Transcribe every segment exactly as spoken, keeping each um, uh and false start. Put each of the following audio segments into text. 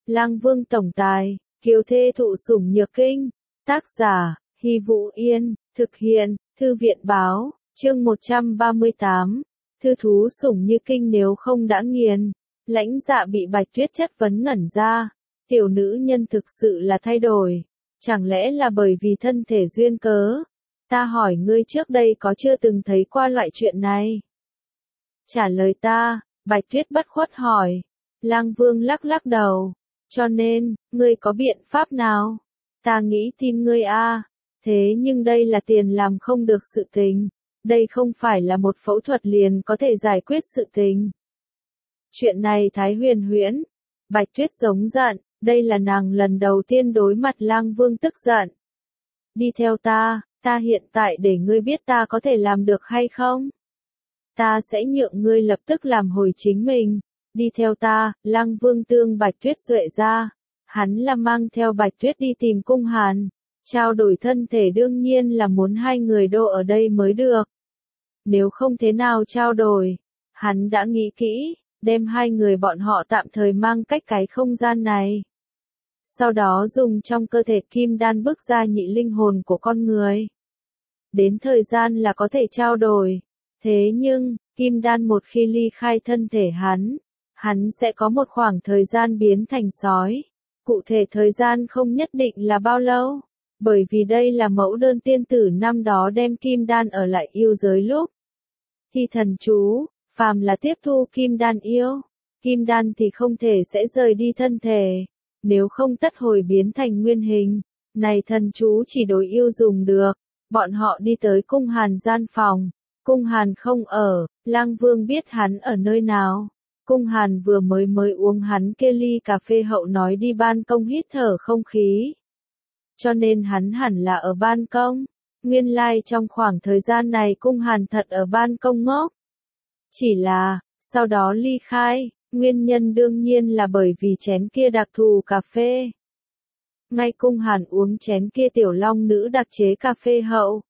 Lang Vương tổng tài, kiều thê thụ sủng nhược kinh. Tác giả, Hy Vũ Yên, thực hiện, Thư viện báo, chương một trăm ba mươi tám. Thư thú sủng như kinh nếu không đã nghiền. Lãnh Dạ bị Bạch Tuyết chất vấn ngẩn ra. Tiểu nữ nhân thực sự là thay đổi. Chẳng lẽ là bởi vì thân thể duyên cớ? Ta hỏi ngươi trước đây có chưa từng thấy qua loại chuyện này? Trả lời ta, Bạch Tuyết bất khuất hỏi. Lang Vương lắc lắc đầu. Cho nên, ngươi có biện pháp nào? Ta nghĩ tin ngươi a. Thế nhưng đây là tiền làm không được sự tình. Đây không phải là một phẫu thuật liền có thể giải quyết sự tình. Chuyện này thái huyền huyễn. Bạch Tuyết giống giận, đây là nàng lần đầu tiên đối mặt Lang Vương tức giận. Đi theo ta, ta hiện tại để ngươi biết ta có thể làm được hay không? Ta sẽ nhượng ngươi lập tức làm hồi chính mình. Đi theo ta, Lang Vương tương Bạch Tuyết duệ ra. Hắn là mang theo Bạch Tuyết đi tìm Cung Hàn. Trao đổi thân thể đương nhiên là muốn hai người đô ở đây mới được. Nếu không thế nào trao đổi, hắn đã nghĩ kỹ, đem hai người bọn họ tạm thời mang cách cái không gian này. Sau đó dùng trong cơ thể kim đan bức ra nhị linh hồn của con người. Đến thời gian là có thể trao đổi. Thế nhưng, kim đan một khi ly khai thân thể hắn, hắn sẽ có một khoảng thời gian biến thành sói. Cụ thể thời gian không nhất định là bao lâu, bởi vì đây là mẫu đơn tiên tử năm đó đem kim đan ở lại yêu giới lúc. Thi thần chú, phàm là tiếp thu kim đan yêu, kim đan thì không thể sẽ rời đi thân thể, nếu không tất hồi biến thành nguyên hình. Này thần chú chỉ đối yêu dùng được. Bọn họ đi tới Cung Hàn gian phòng. Cung Hàn không ở, Lang Vương biết hắn ở nơi nào. Cung Hàn vừa mới mới uống hắn kia ly cà phê hậu nói đi ban công hít thở không khí. Cho nên hắn hẳn là ở ban công. Nguyên lai like trong khoảng thời gian này Cung Hàn thật ở ban công ngốc. Chỉ là, sau đó ly khai, nguyên nhân đương nhiên là bởi vì chén kia đặc thù cà phê. Ngay Cung Hàn uống chén kia tiểu long nữ đặc chế cà phê hậu.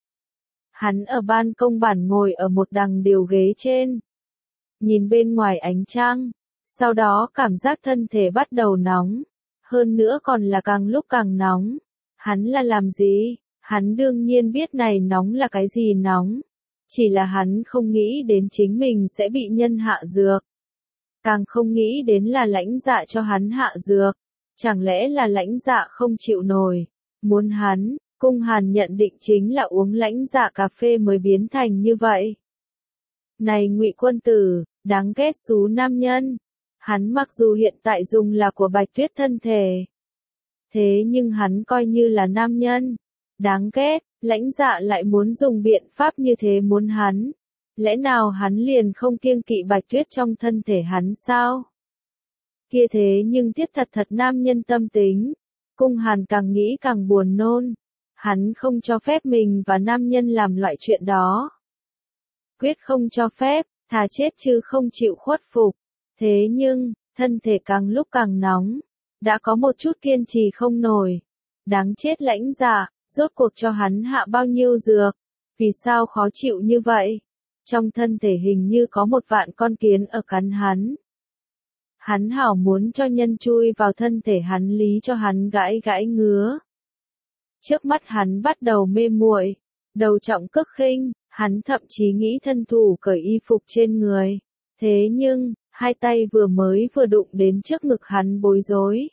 Hắn ở ban công bản ngồi ở một đằng điều ghế trên. Nhìn bên ngoài ánh trăng, sau đó cảm giác thân thể bắt đầu nóng. Hơn nữa còn là càng lúc càng nóng. Hắn là làm gì? Hắn đương nhiên biết này nóng là cái gì nóng. Chỉ là hắn không nghĩ đến chính mình sẽ bị nhân hạ dược. Càng không nghĩ đến là Lãnh Dạ cho hắn hạ dược. Chẳng lẽ là Lãnh Dạ không chịu nổi. Muốn hắn, Cung Hàn nhận định chính là uống Lãnh Dạ cà phê mới biến thành như vậy. Này Ngụy Quân Tử, đáng ghét xú nam nhân. Hắn mặc dù hiện tại dùng là của Bạch Tuyết thân thể. Thế nhưng hắn coi như là nam nhân. Đáng ghét, Lãnh Dạ lại muốn dùng biện pháp như thế muốn hắn. Lẽ nào hắn liền không kiêng kỵ Bạch Tuyết trong thân thể hắn sao? Kia thế nhưng thiết thật thật nam nhân tâm tính. Cung Hàn càng nghĩ càng buồn nôn. Hắn không cho phép mình và nam nhân làm loại chuyện đó. Quyết không cho phép, thà chết chứ không chịu khuất phục. Thế nhưng, thân thể càng lúc càng nóng. Đã có một chút kiên trì không nổi. Đáng chết Lãnh Dạ, rốt cuộc cho hắn hạ bao nhiêu dược. Vì sao khó chịu như vậy? Trong thân thể hình như có một vạn con kiến ở cắn hắn. Hắn hảo muốn cho nhân chui vào thân thể hắn lý cho hắn gãi gãi ngứa. Trước mắt hắn bắt đầu mê muội, đầu trọng cước khinh, hắn thậm chí nghĩ thân thủ cởi y phục trên người. Thế nhưng, hai tay vừa mới vừa đụng đến trước ngực hắn bối rối.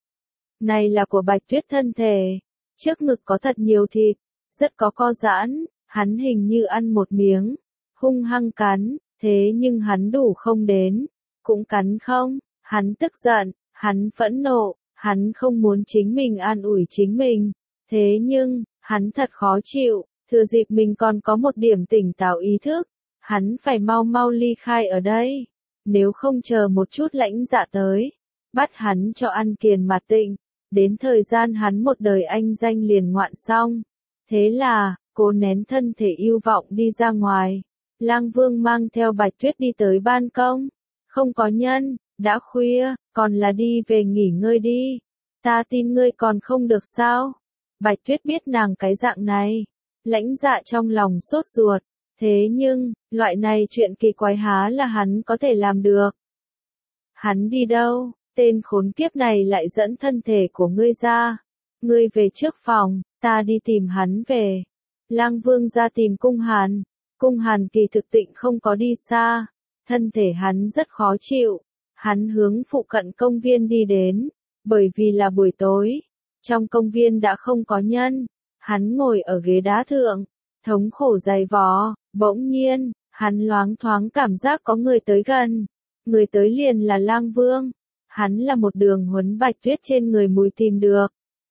Này là của Bạch Tuyết thân thể, trước ngực có thật nhiều thịt, rất có co giãn, hắn hình như ăn một miếng, hung hăng cắn, thế nhưng hắn đủ không đến, cũng cắn không, hắn tức giận, hắn phẫn nộ, hắn không muốn chính mình an ủi chính mình, thế nhưng, hắn thật khó chịu, thừa dịp mình còn có một điểm tỉnh táo ý thức, hắn phải mau mau ly khai ở đây, nếu không chờ một chút Lãnh Dạ tới, bắt hắn cho ăn kiền mà tịnh, đến thời gian hắn một đời anh danh liền ngoạn xong, thế là, cố nén thân thể yêu vọng đi ra ngoài. Lang Vương mang theo Bạch Tuyết đi tới ban công. Không có nhân, đã khuya, còn là đi về nghỉ ngơi đi. Ta tin ngươi còn không được sao? Bạch Tuyết biết nàng cái dạng này. Lãnh Dạ trong lòng sốt ruột. Thế nhưng, loại này chuyện kỳ quái há là hắn có thể làm được. Hắn đi đâu? T tên khốn kiếp này lại dẫn thân thể của ngươi ra. Ngươi về trước phòng, ta đi tìm hắn về. Lang Vương ra tìm Cung Hàn. Cung Hàn kỳ thực tịnh không có đi xa. Thân thể hắn rất khó chịu. Hắn hướng phụ cận công viên đi đến. Bởi vì là buổi tối. Trong công viên đã không có nhân. Hắn ngồi ở ghế đá thượng. Thống khổ dày vò. Bỗng nhiên, hắn loáng thoáng cảm giác có người tới gần. Người tới liền là Lang Vương. Hắn là một đường huấn Bạch Tuyết trên người mùi tìm được.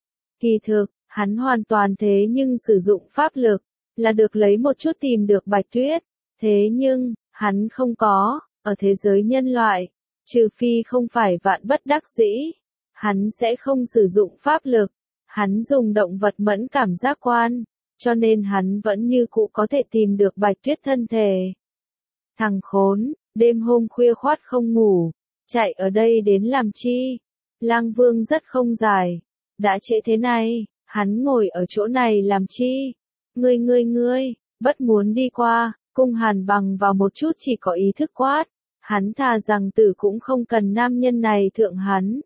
Kỳ thực, hắn hoàn toàn thế nhưng sử dụng pháp lực, là được lấy một chút tìm được Bạch Tuyết. Thế nhưng, hắn không có, ở thế giới nhân loại, trừ phi không phải vạn bất đắc dĩ, hắn sẽ không sử dụng pháp lực, hắn dùng động vật mẫn cảm giác quan, cho nên hắn vẫn như cũ có thể tìm được Bạch Tuyết thân thể. Thằng khốn, đêm hôm khuya khoắt không ngủ, chạy ở đây đến làm chi? Lang Vương rất không giải. Đã trễ thế này, hắn ngồi ở chỗ này làm chi? Ngươi ngươi ngươi, bất muốn đi qua. Cung Hàn bằng vào một chút chỉ có ý thức quát. Hắn thà rằng tử cũng không cần nam nhân này thượng hắn.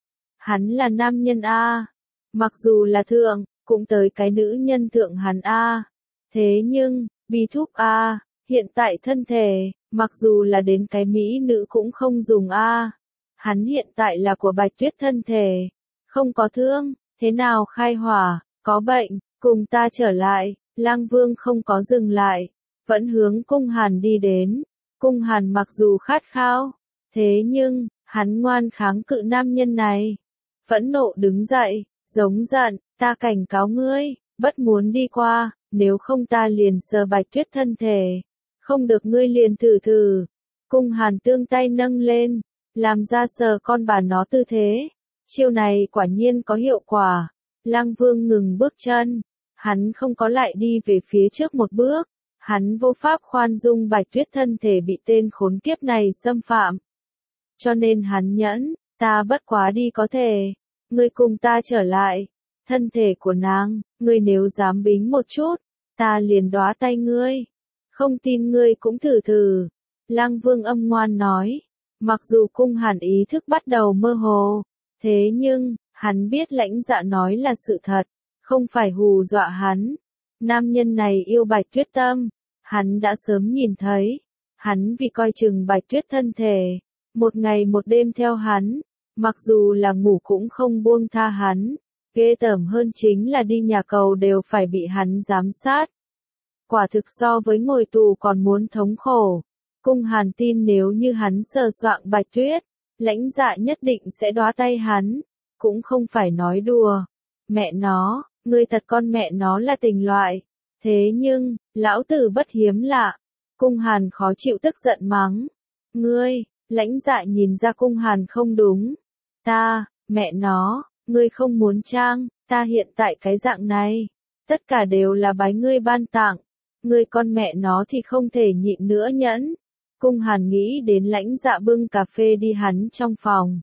Hắn là nam nhân A. Mặc dù là thượng, cũng tới cái nữ nhân thượng hắn A. Thế nhưng, bi thúc A, hiện tại thân thể, mặc dù là đến cái mỹ nữ cũng không dùng A. Hắn hiện tại là của Bạch Tuyết thân thể. Không có thương, thế nào khai hỏa, có bệnh, cùng ta trở lại. Lang Vương không có dừng lại, vẫn hướng Cung Hàn đi đến. Cung Hàn mặc dù khát khao, thế nhưng, hắn ngoan kháng cự nam nhân này. Phẫn nộ đứng dậy, giống giận, ta cảnh cáo ngươi, bất muốn đi qua, nếu không ta liền sờ Bạch Tuyết thân thể. Không được ngươi liền thử thử. Cung Hàn tương tay nâng lên, làm ra sờ con bà nó tư thế. Chiêu này quả nhiên có hiệu quả. Lang Vương ngừng bước chân. Hắn không có lại đi về phía trước một bước. Hắn vô pháp khoan dung Bạch Tuyết thân thể bị tên khốn kiếp này xâm phạm. Cho nên hắn nhẫn, ta bất quá đi có thể. Ngươi cùng ta trở lại. Thân thể của nàng, ngươi nếu dám bính một chút, ta liền đóa tay ngươi. Không tin ngươi cũng thử thử. Lang Vương âm ngoan nói. Mặc dù Cung Hàn ý thức bắt đầu mơ hồ. Thế nhưng, hắn biết Lãnh Dạ nói là sự thật, không phải hù dọa hắn. Nam nhân này yêu Bạch Tuyết tâm, hắn đã sớm nhìn thấy. Hắn vì coi chừng Bạch Tuyết thân thể, một ngày một đêm theo hắn, mặc dù là ngủ cũng không buông tha hắn. Ghê tởm hơn chính là đi nhà cầu đều phải bị hắn giám sát. Quả thực so với ngồi tù còn muốn thống khổ. Cung Hàn tin nếu như hắn sờ soạng Bạch Tuyết, Lãnh Dạ nhất định sẽ đóa tay hắn, cũng không phải nói đùa. Mẹ nó, ngươi thật con mẹ nó là tình loại. Thế nhưng, lão tử bất hiếm lạ. Cung Hàn khó chịu tức giận mắng. Ngươi, Lãnh Dạ nhìn ra Cung Hàn không đúng. Ta, mẹ nó, ngươi không muốn trang, ta hiện tại cái dạng này. Tất cả đều là bái ngươi ban tặng. Ngươi con mẹ nó thì không thể nhịn nữa nhẫn. Cung Hàn nghĩ đến Lãnh Dạ bưng cà phê đi hắn trong phòng.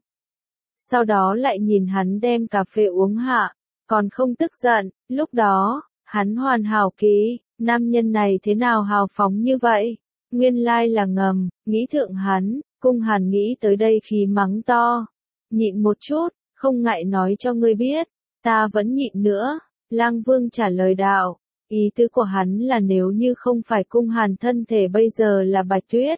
Sau đó lại nhìn hắn đem cà phê uống hạ, còn không tức giận, lúc đó, hắn hoàn hảo ký, nam nhân này thế nào hào phóng như vậy? Nguyên lai là ngầm, nghĩ thượng hắn, Cung Hàn nghĩ tới đây khi mắng to. Nhịn một chút, không ngại nói cho ngươi biết, ta vẫn nhịn nữa. Lang Vương trả lời đạo, ý tứ của hắn là nếu như không phải Cung Hàn thân thể bây giờ là Bạch Tuyết.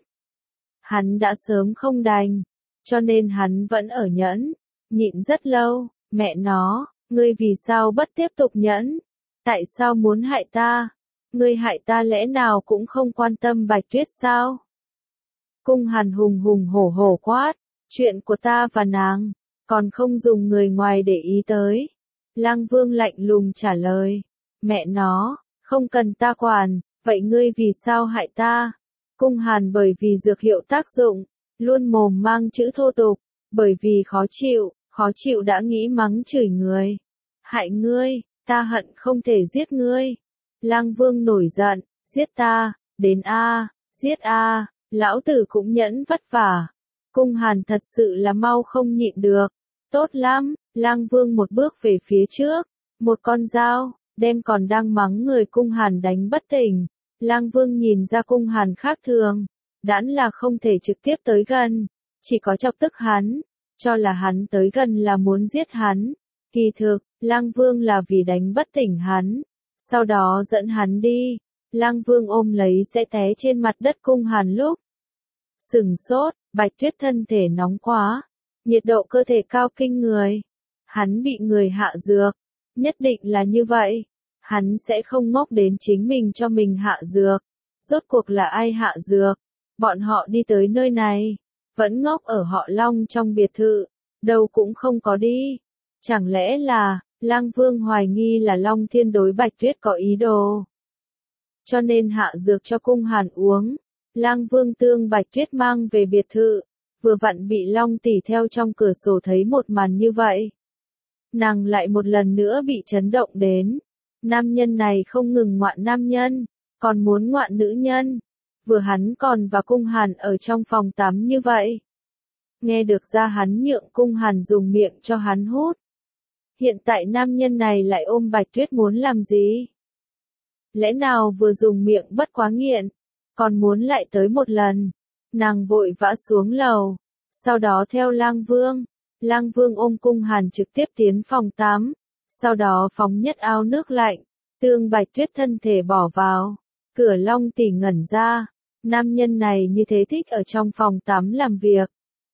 Hắn đã sớm không đành, cho nên hắn vẫn ở nhẫn, nhịn rất lâu. Mẹ nó, ngươi vì sao bất tiếp tục nhẫn? Tại sao muốn hại ta? Ngươi hại ta lẽ nào cũng không quan tâm Bạch Tuyết sao? Cung Hàn hùng hùng hổ hổ quát, chuyện của ta và nàng, còn không dùng người ngoài để ý tới. Lang Vương lạnh lùng trả lời, mẹ nó, không cần ta quản, vậy ngươi vì sao hại ta? Cung Hàn bởi vì dược hiệu tác dụng, luôn mồm mang chữ thô tục, bởi vì khó chịu, khó chịu đã nghĩ mắng chửi người. Hại ngươi, ta hận không thể giết ngươi. Lang Vương nổi giận, giết ta, đến a, giết a, lão tử cũng nhẫn vất vả. Cung Hàn thật sự là mau không nhịn được. Tốt lắm, Lang Vương một bước về phía trước, một con dao, đem còn đang mắng người Cung Hàn đánh bất tỉnh. Lang Vương nhìn ra Cung Hàn khác thường, đãn là không thể trực tiếp tới gần, chỉ có chọc tức hắn. cho là hắn tới gần là muốn giết hắn. Kỳ thực, Lang Vương là vì đánh bất tỉnh hắn, sau đó dẫn hắn đi. Lang Vương ôm lấy sẽ té trên mặt đất Cung Hàn lúc sừng sốt, Bạch Tuyết thân thể nóng quá, nhiệt độ cơ thể cao kinh người. Hắn bị người hạ dược, nhất định là như vậy. Hắn sẽ không ngốc đến chính mình cho mình hạ dược. Rốt cuộc là ai hạ dược? Bọn họ đi tới nơi này, vẫn ngốc ở họ Long trong biệt thự, đâu cũng không có đi. Chẳng lẽ là, Lang Vương hoài nghi là Long Thiên đối Bạch Tuyết có ý đồ, cho nên hạ dược cho Cung Hàn uống. Lang Vương tương Bạch Tuyết mang về biệt thự, vừa vặn bị Long tỷ theo trong cửa sổ thấy một màn như vậy. Nàng lại một lần nữa bị chấn động đến. Nam nhân này không ngừng ngoạn nam nhân, còn muốn ngoạn nữ nhân. Vừa hắn còn và Cung Hàn ở trong phòng tắm như vậy. Nghe được ra hắn nhượng Cung Hàn dùng miệng cho hắn hút. Hiện tại nam nhân này lại ôm Bạch Tuyết muốn làm gì? Lẽ nào vừa dùng miệng bất quá nghiện, còn muốn lại tới một lần? Nàng vội vã xuống lầu, sau đó theo Lang Vương. Lang Vương ôm Cung Hàn trực tiếp tiến phòng tắm, sau đó phóng nhất ao nước lạnh, tương Bạch Tuyết thân thể bỏ vào. Cửa Long tỷ ngẩn ra, nam nhân này như thế thích ở trong phòng tắm làm việc.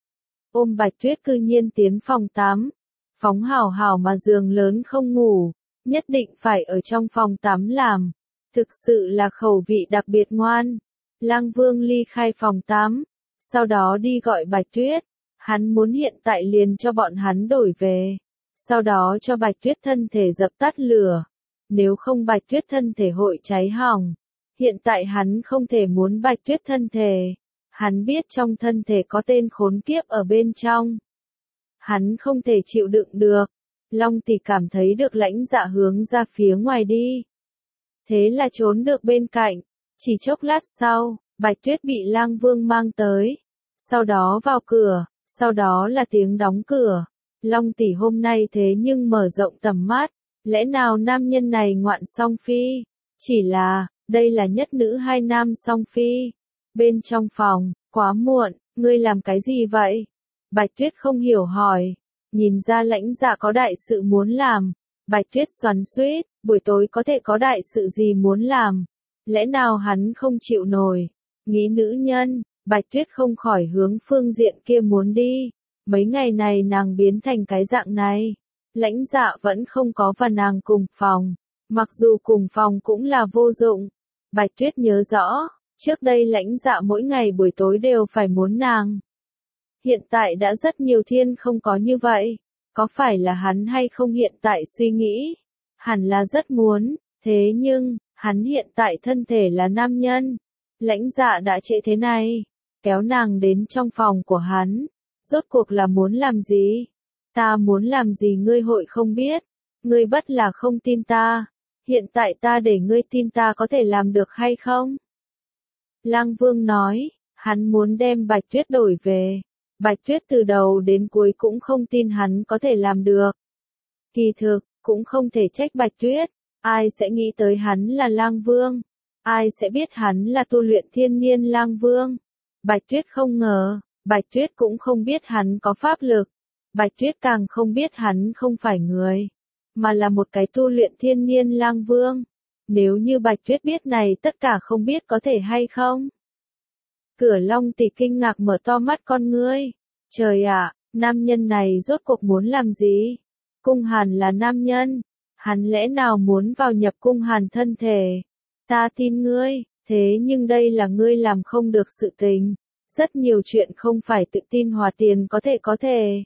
Ôm Bạch Tuyết cư nhiên tiến phòng tắm, phóng hảo hảo mà giường lớn không ngủ, nhất định phải ở trong phòng tắm làm. Thực sự là khẩu vị đặc biệt ngoan. Lang Vương ly khai phòng tắm, sau đó đi gọi Bạch Tuyết. Hắn muốn hiện tại liền cho bọn hắn đổi về, sau đó cho Bạch Tuyết thân thể dập tắt lửa. Nếu không Bạch Tuyết thân thể hội cháy hỏng. Hiện tại hắn không thể muốn Bạch Tuyết thân thể. Hắn biết trong thân thể có tên khốn kiếp ở bên trong. Hắn không thể chịu đựng được. Long tỷ cảm thấy được Lãnh Dạ hướng ra phía ngoài đi. Thế là trốn được bên cạnh. Chỉ chốc lát sau, Bạch Tuyết bị Lang Vương mang tới. Sau đó vào cửa, sau đó là tiếng đóng cửa. Long tỷ hôm nay thế nhưng mở rộng tầm mắt. Lẽ nào nam nhân này ngoạn song phi? Chỉ là, đây là nhất nữ hai nam song phi. Bên trong phòng, quá muộn, ngươi làm cái gì vậy? Bạch Tuyết không hiểu hỏi. Nhìn ra Lãnh Dạ có đại sự muốn làm. Bạch Tuyết xoắn xuýt, buổi tối có thể có đại sự gì muốn làm? Lẽ nào hắn không chịu nổi? Nghĩ nữ nhân, Bạch Tuyết không khỏi hướng phương diện kia muốn đi. Mấy ngày này nàng biến thành cái dạng này. Lãnh Dạ vẫn không có và nàng cùng phòng. Mặc dù cùng phòng cũng là vô dụng. Bạch Tuyết nhớ rõ, trước đây Lãnh Dạ mỗi ngày buổi tối đều phải muốn nàng. Hiện tại đã rất nhiều thiên không có như vậy. Có phải là hắn hay không hiện tại suy nghĩ? Hẳn là rất muốn, thế nhưng, hắn hiện tại thân thể là nam nhân. Lãnh Dạ đã trễ thế này, kéo nàng đến trong phòng của hắn. Rốt cuộc là muốn làm gì? Ta muốn làm gì ngươi hội không biết? Ngươi bất là không tin ta. Hiện tại ta để ngươi tin ta có thể làm được hay không? Lang Vương nói, hắn muốn đem Bạch Tuyết đổi về. Bạch Tuyết từ đầu đến cuối cũng không tin hắn có thể làm được. Kỳ thực, cũng không thể trách Bạch Tuyết. Ai sẽ nghĩ tới hắn là Lang Vương? Ai sẽ biết hắn là tu luyện thiên niên Lang Vương? Bạch Tuyết không ngờ, Bạch Tuyết cũng không biết hắn có pháp lực. Bạch Tuyết càng không biết hắn không phải người, mà là một cái tu luyện thiên niên Lang Vương. Nếu như Bạch Tuyết biết này tất cả không biết có thể hay không? Cửa Long tỷ kinh ngạc mở to mắt con ngươi. Trời ạ, nam nhân này rốt cuộc muốn làm gì? Cung Hàn là nam nhân. Hắn lẽ nào muốn vào nhập Cung Hàn thân thể? Ta tin ngươi, thế nhưng đây là ngươi làm không được sự tình. Rất nhiều chuyện không phải tự tin hòa tiền có thể có thể.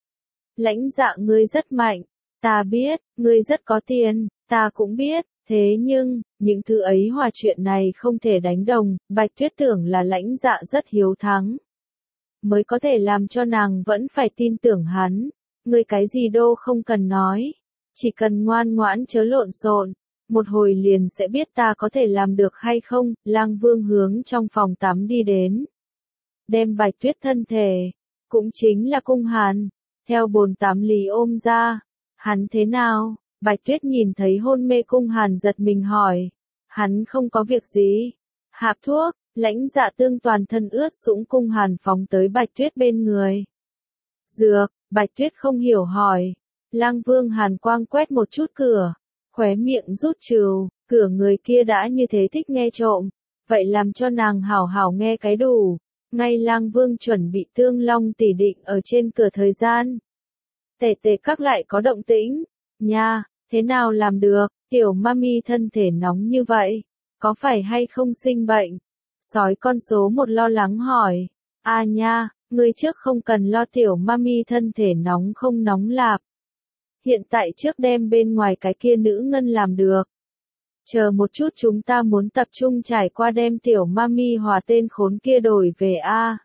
Lãnh Dạ ngươi rất mạnh. Ta biết, ngươi rất có tiền, ta cũng biết. Thế nhưng, những thứ ấy hòa chuyện này không thể đánh đồng. Bạch Tuyết tưởng là Lãnh Dạ rất hiếu thắng, mới có thể làm cho nàng vẫn phải tin tưởng hắn. Ngươi cái gì đô không cần nói. Chỉ cần ngoan ngoãn chớ lộn xộn. Một hồi liền sẽ biết ta có thể làm được hay không. Lang Vương hướng trong phòng tắm đi đến. Đem Bạch Tuyết thân thể, cũng chính là Cung Hàn, theo bồn tắm lý ôm ra. Hắn thế nào? Bạch Tuyết nhìn thấy hôn mê Cung Hàn giật mình hỏi. Hắn không có việc gì. Hạp thuốc, Lãnh Dạ tương toàn thân ướt sũng Cung Hàn phóng tới Bạch Tuyết bên người. Dược, Bạch Tuyết không hiểu hỏi. Lang Vương hàn quang quét một chút cửa, khóe miệng rút trừ, cửa người kia đã như thế thích nghe trộm, vậy làm cho nàng hảo hảo nghe cái đủ. Ngay Lang Vương chuẩn bị Tương Long tỷ định ở trên cửa thời gian. Tề tề các lại có động tĩnh, nha, thế nào làm được, tiểu mami thân thể nóng như vậy, có phải hay không sinh bệnh? Sói con số một lo lắng hỏi, à nha, ngươi trước không cần lo tiểu mami thân thể nóng không nóng lạp. Hiện tại trước đem bên ngoài cái kia nữ ngân làm được. Chờ một chút chúng ta muốn tập trung trải qua đem tiểu mami hòa tên khốn kia đổi về a.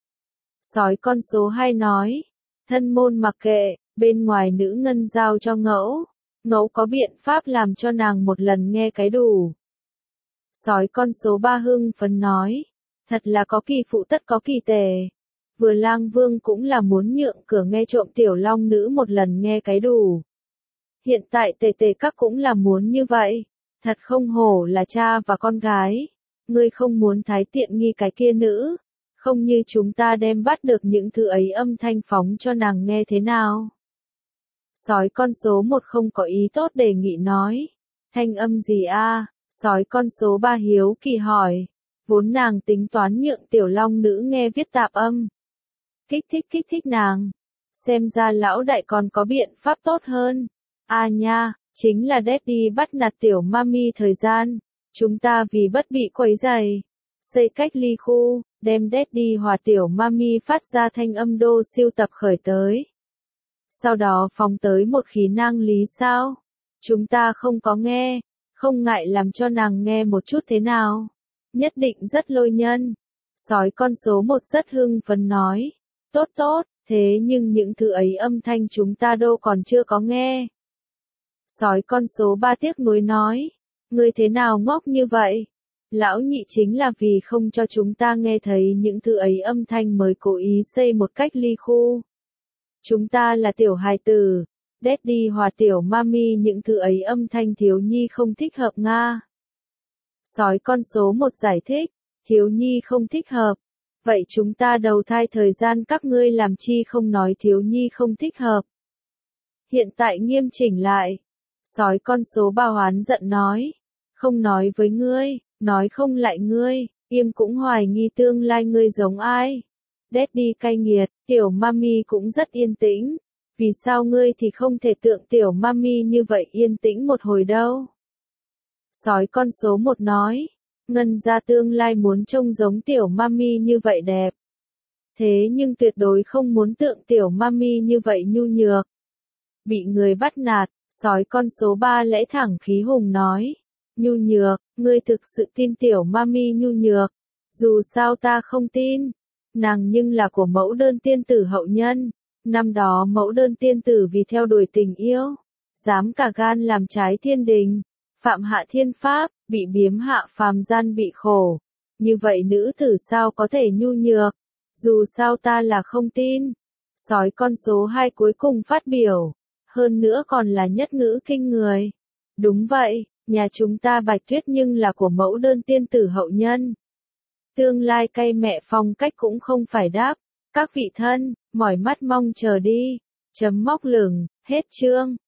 Sói con số hai nói, thân môn mặc kệ, bên ngoài nữ ngân giao cho ngẫu, ngẫu có biện pháp làm cho nàng một lần nghe cái đủ. Sói con số ba hưng phấn nói, thật là có kỳ phụ tất có kỳ tề. Vừa Lang Vương cũng là muốn nhượng cửa nghe trộm tiểu long nữ một lần nghe cái đủ. Hiện tại tề tề các cũng là muốn như vậy. Thật không hổ là cha và con gái. Ngươi không muốn thái tiện nghi cái kia nữ. Không như chúng ta đem bắt được những thứ ấy âm thanh phóng cho nàng nghe thế nào. Sói con số một không có ý tốt đề nghị nói. Thanh âm gì a? Sói con số ba hiếu kỳ hỏi. Vốn nàng tính toán nhượng tiểu long nữ nghe viết tạp âm. Kích thích kích thích nàng. Xem ra lão đại còn có biện pháp tốt hơn. À nha, chính là Daddy bắt nạt tiểu mami thời gian. Chúng ta vì bất bị quấy rầy. Xây cách ly khu, đem Daddy hòa tiểu mami phát ra thanh âm đô siêu tập khởi tới. Sau đó phóng tới một khí năng lý sao. Chúng ta không có nghe, không ngại làm cho nàng nghe một chút thế nào. Nhất định rất lôi nhân. Sói con số một rất hưng phấn nói. Tốt tốt, thế nhưng những thứ ấy âm thanh chúng ta đâu còn chưa có nghe. Sói con số ba tiếc nuối nói. Ngươi thế nào ngốc như vậy? Lão nhị chính là vì không cho chúng ta nghe thấy những thứ ấy âm thanh mới cố ý xây một cách ly khu. Chúng ta là tiểu hài tử. Daddy hòa tiểu mami những thứ ấy âm thanh thiếu nhi không thích hợp nga. Sói con số một giải thích. Thiếu nhi không thích hợp. Vậy chúng ta đầu thai thời gian các ngươi làm chi không nói thiếu nhi không thích hợp. Hiện tại nghiêm chỉnh lại. Sói con số ba hoán giận nói. Không nói với ngươi, nói không lại ngươi, im cũng hoài nghi tương lai ngươi giống ai. Daddy cay nghiệt, tiểu mami cũng rất yên tĩnh. Vì sao ngươi thì không thể tượng tiểu mami như vậy yên tĩnh một hồi đâu. Sói con số một nói. Ngân ra tương lai muốn trông giống tiểu mami như vậy đẹp. Thế nhưng tuyệt đối không muốn tượng tiểu mami như vậy nhu nhược. Bị người bắt nạt, sói con số ba lẽ thẳng khí hùng nói. Nhu nhược, ngươi thực sự tin tiểu mami nhu nhược. Dù sao ta không tin. Nàng nhưng là của mẫu đơn tiên tử hậu nhân. Năm đó mẫu đơn tiên tử vì theo đuổi tình yêu. Dám cả gan làm trái thiên đình. Phạm hạ thiên pháp, bị biếm hạ phàm gian bị khổ. Như vậy nữ tử sao có thể nhu nhược? Dù sao ta là không tin. Sói con số hai cuối cùng phát biểu. Hơn nữa còn là nhất ngữ kinh người. Đúng vậy, nhà chúng ta Bạch Tuyết nhưng là của mẫu đơn tiên tử hậu nhân. Tương lai cay mẹ phong cách cũng không phải đáp. Các vị thân, mỏi mắt mong chờ đi. Chấm móc lửng, hết chương.